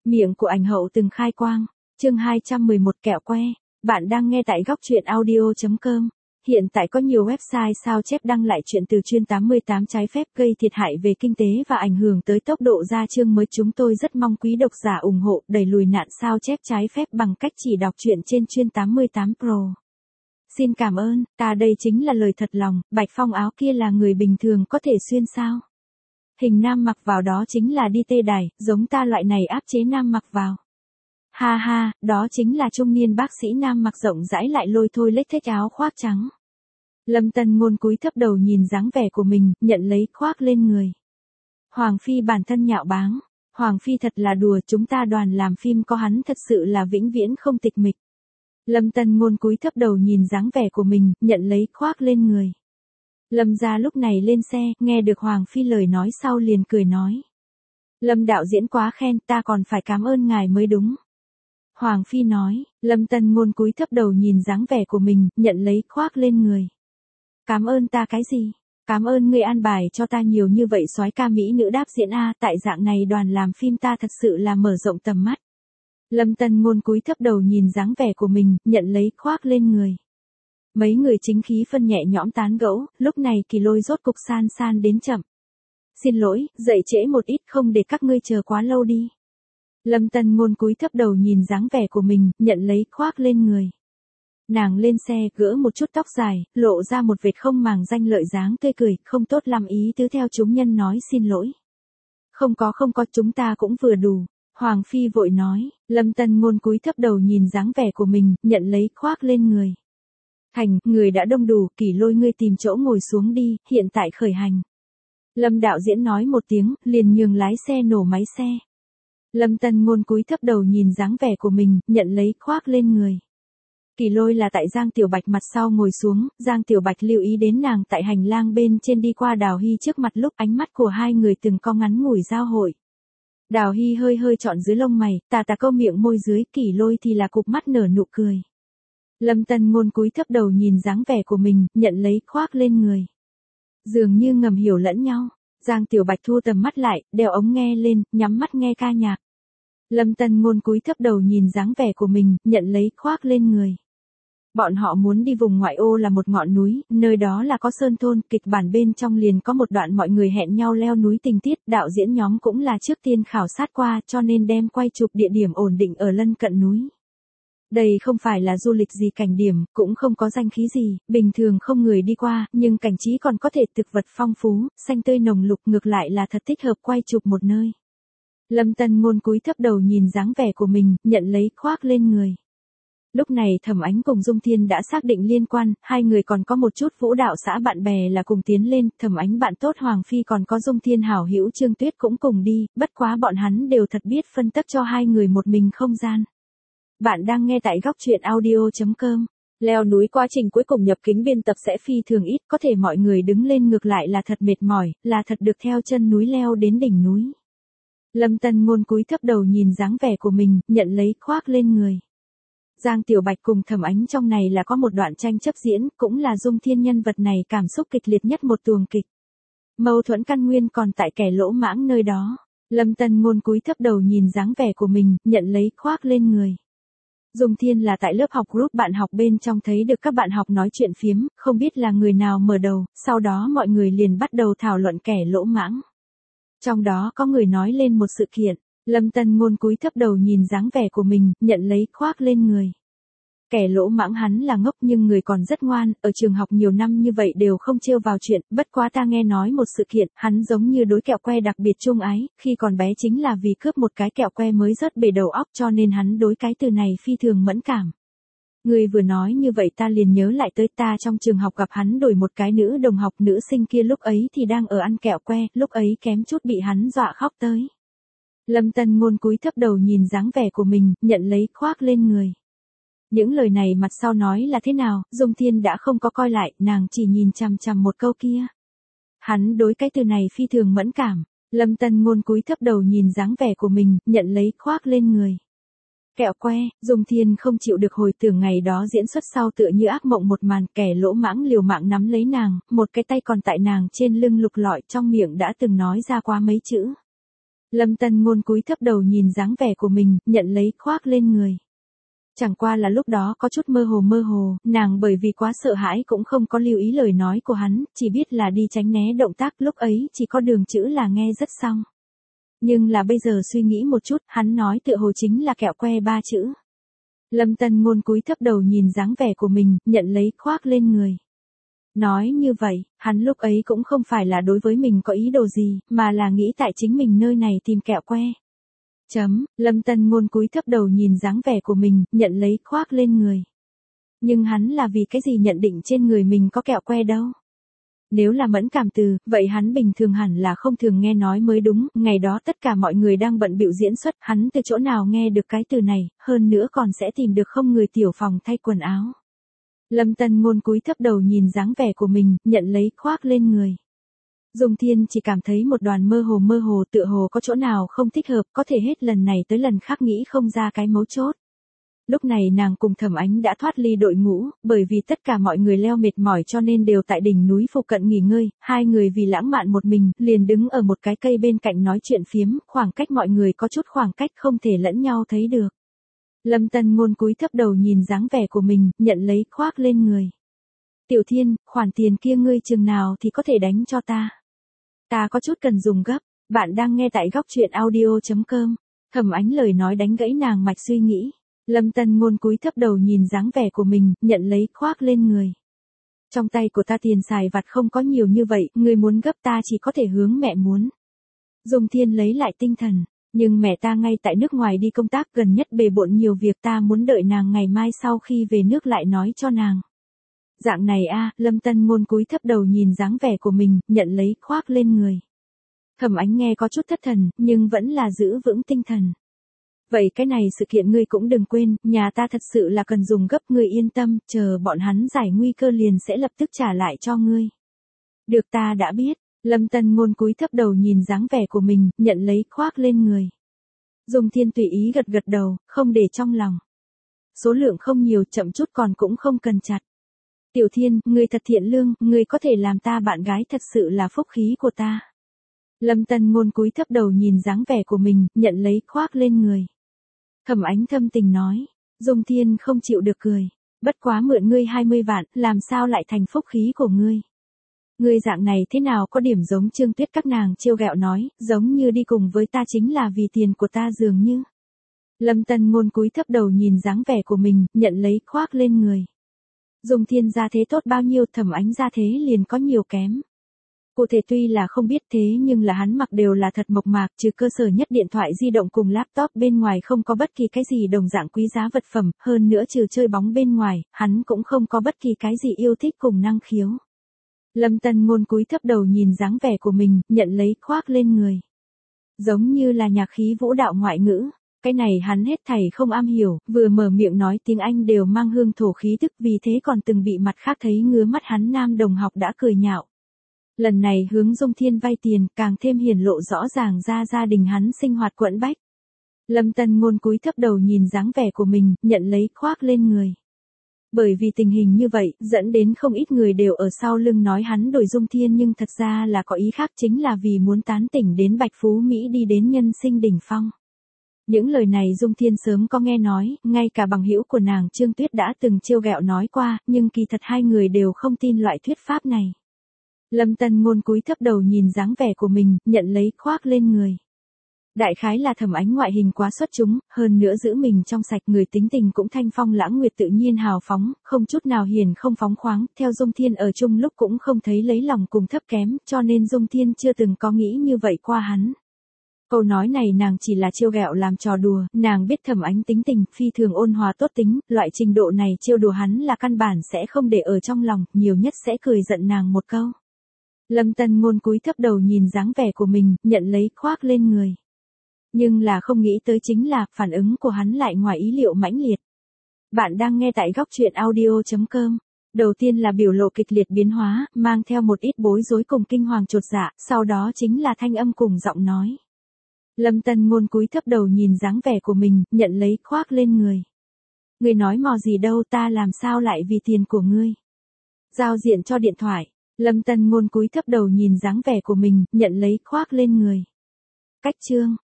Miệng của ảnh hậu từng khai quang. Chương 211 kẹo que. Bạn đang nghe tại góc truyện audio.com. Hiện tại có nhiều website sao chép đăng lại chuyện từ chuyên 88 trái phép gây thiệt hại về kinh tế và ảnh hưởng tới tốc độ ra chương mới. Chúng tôi rất mong quý độc giả ủng hộ đẩy lùi nạn sao chép trái phép bằng cách chỉ đọc truyện trên chuyên 88 Pro. Xin cảm ơn, đây chính là lời thật lòng, Bạch Phong áo kia là người bình thường có thể xuyên sao? Hình nam mặc vào đó chính là đi tê đài, giống ta loại này áp chế nam mặc vào. Ha ha, đó chính là trung niên bác sĩ nam mặc rộng rãi lại lôi thôi lết thết áo khoác trắng. Lâm Tân Ngôn cúi thấp đầu nhìn dáng vẻ của mình, nhận lấy khoác lên người. Hoàng Phi bản thân nhạo báng. Hoàng Phi thật là đùa, chúng ta đoàn làm phim có hắn thật sự là vĩnh viễn không tịch mịch. Lâm Tân Ngôn cúi thấp đầu nhìn dáng vẻ của mình, nhận lấy khoác lên người. Lâm gia lúc này lên xe, nghe được Hoàng Phi lời nói sau liền cười nói. Lâm đạo diễn quá khen, ta còn phải cảm ơn ngài mới đúng. Hoàng Phi nói, Lâm Tân Ngôn cúi thấp đầu nhìn dáng vẻ của mình, nhận lấy khoác lên người. Cảm ơn ta cái gì? Cảm ơn ngươi an bài cho ta nhiều như vậy soái ca mỹ nữ đáp diễn a, tại dạng này đoàn làm phim ta thật sự là mở rộng tầm mắt. Lâm Tân Ngôn cúi thấp đầu nhìn dáng vẻ của mình, nhận lấy khoác lên người. Mấy người chính khí phân nhẹ nhõm tán gẫu, lúc này Kỳ Lôi rốt cục san đến chậm. Xin lỗi, dậy trễ một ít không để các ngươi chờ quá lâu đi. Lâm Tân Ngôn cúi thấp đầu nhìn dáng vẻ của mình, nhận lấy khoác lên người. Nàng lên xe, gỡ một chút tóc dài, lộ ra một vệt không màng danh lợi dáng tươi cười, không tốt lắm ý tứ theo chúng nhân nói xin lỗi. Không có chúng ta cũng vừa đủ. Hoàng Phi vội nói, Lâm Tân Ngôn cúi thấp đầu nhìn dáng vẻ của mình, nhận lấy khoác lên người. Hành, người đã đông đủ, Kỳ Lôi ngươi tìm chỗ ngồi xuống đi, hiện tại khởi hành. Lâm đạo diễn nói một tiếng, liền nhường lái xe nổ máy xe. Lâm Tân Ngôn cúi thấp đầu nhìn dáng vẻ của mình, nhận lấy khoác lên người. Kỳ Lôi là tại Giang Tiểu Bạch mặt sau ngồi xuống, Giang Tiểu Bạch lưu ý đến nàng tại hành lang bên trên đi qua Đào Hy trước mặt lúc ánh mắt của hai người từng có ngắn ngủi giao hội. Đào Hy hơi trọn dưới lông mày, tà câu miệng môi dưới, Kỳ Lôi thì là cụp mắt nở nụ cười. Lâm Tân Ngôn cúi thấp đầu nhìn dáng vẻ của mình, nhận lấy khoác lên người. Dường như ngầm hiểu lẫn nhau, Giang Tiểu Bạch thu tầm mắt lại, đeo ống nghe lên, nhắm mắt nghe ca nhạc. Lâm Tân Ngôn cúi thấp đầu nhìn dáng vẻ của mình, nhận lấy khoác lên người. Bọn họ muốn đi vùng ngoại ô là một ngọn núi, nơi đó là có sơn thôn, kịch bản bên trong liền có một đoạn mọi người hẹn nhau leo núi tình tiết, đạo diễn nhóm cũng là trước tiên khảo sát qua cho nên đem quay chụp địa điểm ổn định ở lân cận núi. Đây không phải là du lịch gì cảnh điểm, cũng không có danh khí gì, bình thường không người đi qua, nhưng cảnh trí còn có thể thực vật phong phú, xanh tươi nồng lục, ngược lại là thật thích hợp quay chụp một nơi. Lâm Tân Ngôn cúi thấp đầu nhìn dáng vẻ của mình, nhận lấy khoác lên người. Lúc này Thẩm Ánh cùng Dung Thiên đã xác định liên quan, hai người còn có một chút vũ đạo xã bạn bè là cùng tiến lên, Thẩm Ánh bạn tốt Hoàng Phi còn có Dung Thiên hảo hữu Trương Tuyết cũng cùng đi, bất quá bọn hắn đều thật biết phân tách cho hai người một mình không gian. Bạn đang nghe tại góc truyện audio.com. Leo núi quá trình cuối cùng nhập kính biên tập sẽ phi thường ít, có thể mọi người đứng lên ngược lại là thật mệt mỏi, là thật được theo chân núi leo đến đỉnh núi. Lâm Tân Ngôn cúi thấp đầu nhìn dáng vẻ của mình, nhận lấy khoác lên người. Giang Tiểu Bạch cùng Thẩm Ánh trong này là có một đoạn tranh chấp diễn, cũng là Dung Thiên nhân vật này cảm xúc kịch liệt nhất một tuồng kịch. Mâu thuẫn căn nguyên còn tại kẻ lỗ mãng nơi đó. Lâm Tân Ngôn cúi thấp đầu nhìn dáng vẻ của mình, nhận lấy khoác lên người. Dung Thiên là tại lớp học group bạn học bên trong thấy được các bạn học nói chuyện phiếm, không biết là người nào mở đầu, sau đó mọi người liền bắt đầu thảo luận kẻ lỗ mãng. Trong đó có người nói lên một sự kiện, Lâm Tân Ngôn cúi thấp đầu nhìn dáng vẻ của mình, nhận lấy khoác lên người. Kẻ lỗ mãng hắn là ngốc nhưng người còn rất ngoan, ở trường học nhiều năm như vậy đều không trêu vào chuyện, bất quá ta nghe nói một sự kiện, hắn giống như đối kẹo que đặc biệt chung ái, khi còn bé chính là vì cướp một cái kẹo que mới rớt bể đầu óc cho nên hắn đối cái từ này phi thường mẫn cảm. Người vừa nói như vậy ta liền nhớ lại tới ta trong trường học gặp hắn đổi một cái nữ đồng học, nữ sinh kia lúc ấy thì đang ở ăn kẹo que, lúc ấy kém chút bị hắn dọa khóc tới. Lâm Tân Ngôn cúi thấp đầu nhìn dáng vẻ của mình, nhận lấy khoác lên người. Những lời này mặt sau nói là thế nào, Dung Thiên đã không có coi lại, nàng chỉ nhìn chằm chằm một câu kia. Hắn đối cái từ này phi thường mẫn cảm. Lâm Tân Ngôn cúi thấp đầu nhìn dáng vẻ của mình, nhận lấy khoác lên người. Kẹo que, Dung Thiên không chịu được hồi tưởng ngày đó diễn xuất sau tựa như ác mộng một màn, kẻ lỗ mãng liều mạng nắm lấy nàng, một cái tay còn tại nàng trên lưng lục lọi, trong miệng đã từng nói ra qua mấy chữ. Lâm Tân Ngôn cúi thấp đầu nhìn dáng vẻ của mình, nhận lấy khoác lên người. Chẳng qua là lúc đó có chút mơ hồ, nàng bởi vì quá sợ hãi cũng không có lưu ý lời nói của hắn, chỉ biết là đi tránh né động tác, lúc ấy chỉ có đường chữ là nghe rất xong. Nhưng là bây giờ suy nghĩ một chút, hắn nói tựa hồ chính là kẹo que 3 chữ. Lâm Tân Ngôn cúi thấp đầu nhìn dáng vẻ của mình, nhận lấy khoác lên người. Nói như vậy, hắn lúc ấy cũng không phải là đối với mình có ý đồ gì, mà là nghĩ tại chính mình nơi này tìm kẹo que. Lâm Tân Ngôn cúi thấp đầu nhìn dáng vẻ của mình, nhận lấy khoác lên người. Nhưng hắn là vì cái gì nhận định trên người mình có kẹo que đâu? Nếu là mẫn cảm từ, vậy hắn bình thường hẳn là không thường nghe nói mới đúng, ngày đó tất cả mọi người đang bận bịu diễn xuất, hắn từ chỗ nào nghe được cái từ này, hơn nữa còn sẽ tìm được không người tiểu phòng thay quần áo. Lâm Tân Ngôn cúi thấp đầu nhìn dáng vẻ của mình, nhận lấy khoác lên người. Dung Thiên chỉ cảm thấy một đoàn mơ hồ tựa hồ có chỗ nào không thích hợp, có thể hết lần này tới lần khác nghĩ không ra cái mấu chốt. Lúc này nàng cùng Thẩm Ánh đã thoát ly đội ngũ, bởi vì tất cả mọi người leo mệt mỏi cho nên đều tại đỉnh núi phụ cận nghỉ ngơi, hai người vì lãng mạn một mình, liền đứng ở một cái cây bên cạnh nói chuyện phiếm, khoảng cách mọi người có chút khoảng cách không thể lẫn nhau thấy được. Lâm Tân Ngôn cúi thấp đầu nhìn dáng vẻ của mình, nhận lấy khoác lên người. Tiểu Thiên, khoản tiền kia ngươi chừng nào thì có thể đánh cho ta. Ta có chút cần dùng gấp, bạn đang nghe tại góc truyện audio.com. Thẩm Ánh lời nói đánh gãy nàng mạch suy nghĩ. Lâm Tân Ngôn cúi thấp đầu nhìn dáng vẻ của mình, nhận lấy khoác lên người. Trong tay của ta tiền xài vặt không có nhiều như vậy, ngươi muốn gấp ta chỉ có thể hướng mẹ muốn. Dung Thiên lấy lại tinh thần, nhưng mẹ ta ngay tại nước ngoài đi công tác gần nhất bề bộn nhiều việc ta muốn đợi nàng ngày mai sau khi về nước lại nói cho nàng. Dạng này a, Lâm Tân Ngôn cúi thấp đầu nhìn dáng vẻ của mình, nhận lấy khoác lên người. Thẩm Ánh nghe có chút thất thần, nhưng vẫn là giữ vững tinh thần. Vậy cái này sự kiện ngươi cũng đừng quên, nhà ta thật sự là cần dùng gấp, ngươi yên tâm, chờ bọn hắn giải nguy cơ liền sẽ lập tức trả lại cho ngươi. Được, ta đã biết. Lâm Tân Ngôn cúi thấp đầu nhìn dáng vẻ của mình, nhận lấy khoác lên người. Dung Thiên tùy ý gật gật đầu, không để trong lòng. Số lượng không nhiều, chậm chút còn cũng không cần chặt. Tiểu Thiên, ngươi thật thiện lương, ngươi có thể làm ta bạn gái thật sự là phúc khí của ta. Lâm Tân Ngôn cúi thấp đầu nhìn dáng vẻ của mình, nhận lấy khoác lên người. Thẩm Ánh thâm tình nói, Dung Thiên không chịu được cười. Bất quá mượn ngươi 20 vạn, làm sao lại thành phúc khí của ngươi? Ngươi dạng này thế nào có điểm giống Trương Tuyết các nàng trêu ghẹo nói, giống như đi cùng với ta chính là vì tiền của ta dường như. Lâm Tân Ngôn cúi thấp đầu nhìn dáng vẻ của mình, nhận lấy khoác lên người. Dung Thiên gia thế tốt bao nhiêu, Thẩm Ánh gia thế liền có nhiều kém. Cụ thể tuy là không biết thế nhưng là hắn mặc đều là thật mộc mạc, trừ cơ sở nhất điện thoại di động cùng laptop bên ngoài không có bất kỳ cái gì đồng dạng quý giá vật phẩm, hơn nữa trừ chơi bóng bên ngoài, hắn cũng không có bất kỳ cái gì yêu thích cùng năng khiếu. Lâm Tân Ngôn cúi thấp đầu nhìn dáng vẻ của mình, nhận lấy khoác lên người. Giống như là nhạc khí vũ đạo ngoại ngữ. Cái này hắn hết thảy không am hiểu, vừa mở miệng nói tiếng Anh đều mang hương thổ khí tức, vì thế còn từng bị mặt khác thấy ngứa mắt hắn nam đồng học đã cười nhạo. Lần này hướng Dung Thiên vay tiền, càng thêm hiển lộ rõ ràng ra gia đình hắn sinh hoạt quẫn bách. Lâm Tân Ngôn cúi thấp đầu nhìn dáng vẻ của mình, nhận lấy khoác lên người. Bởi vì tình hình như vậy, dẫn đến không ít người đều ở sau lưng nói hắn đổi Dung Thiên, nhưng thật ra là có ý khác, chính là vì muốn tán tỉnh đến Bạch Phú Mỹ đi đến nhân sinh đỉnh phong. Những lời này Dung Thiên sớm có nghe nói, ngay cả bằng hữu của nàng Trương Tuyết đã từng trêu ghẹo nói qua, nhưng kỳ thật hai người đều không tin loại thuyết pháp này. Lâm Tân Ngôn cúi thấp đầu nhìn dáng vẻ của mình, nhận lấy khoác lên người. Đại khái là Thẩm Ánh ngoại hình quá xuất chúng, hơn nữa giữ mình trong sạch, người tính tình cũng thanh phong lãng nguyệt tự nhiên hào phóng, không chút nào hiền không phóng khoáng, theo Dung Thiên ở chung lúc cũng không thấy lấy lòng cùng thấp kém, cho nên Dung Thiên chưa từng có nghĩ như vậy qua hắn. Câu nói này nàng chỉ là trêu ghẹo làm trò đùa, nàng biết Thẩm Ánh tính tình phi thường ôn hòa tốt tính, loại trình độ này trêu đùa hắn là căn bản sẽ không để ở trong lòng, nhiều nhất sẽ cười giận nàng một câu. Lâm Tân Ngôn cúi thấp đầu nhìn dáng vẻ của mình, nhận lấy khoác lên người. Nhưng là không nghĩ tới chính là, phản ứng của hắn lại ngoài ý liệu mãnh liệt. Bạn đang nghe tại góc truyện audio.com. Đầu tiên là biểu lộ kịch liệt biến hóa, mang theo một ít bối rối cùng kinh hoàng chột dạ, sau đó chính là thanh âm cùng giọng nói. Lâm Tân Ngôn cúi thấp đầu nhìn dáng vẻ của mình, nhận lấy khoác lên người. Ngươi nói mò gì đâu, ta làm sao lại vì tiền của ngươi. Giao diện cho điện thoại. Lâm Tân Ngôn cúi thấp đầu nhìn dáng vẻ của mình, nhận lấy khoác lên người. Cách chương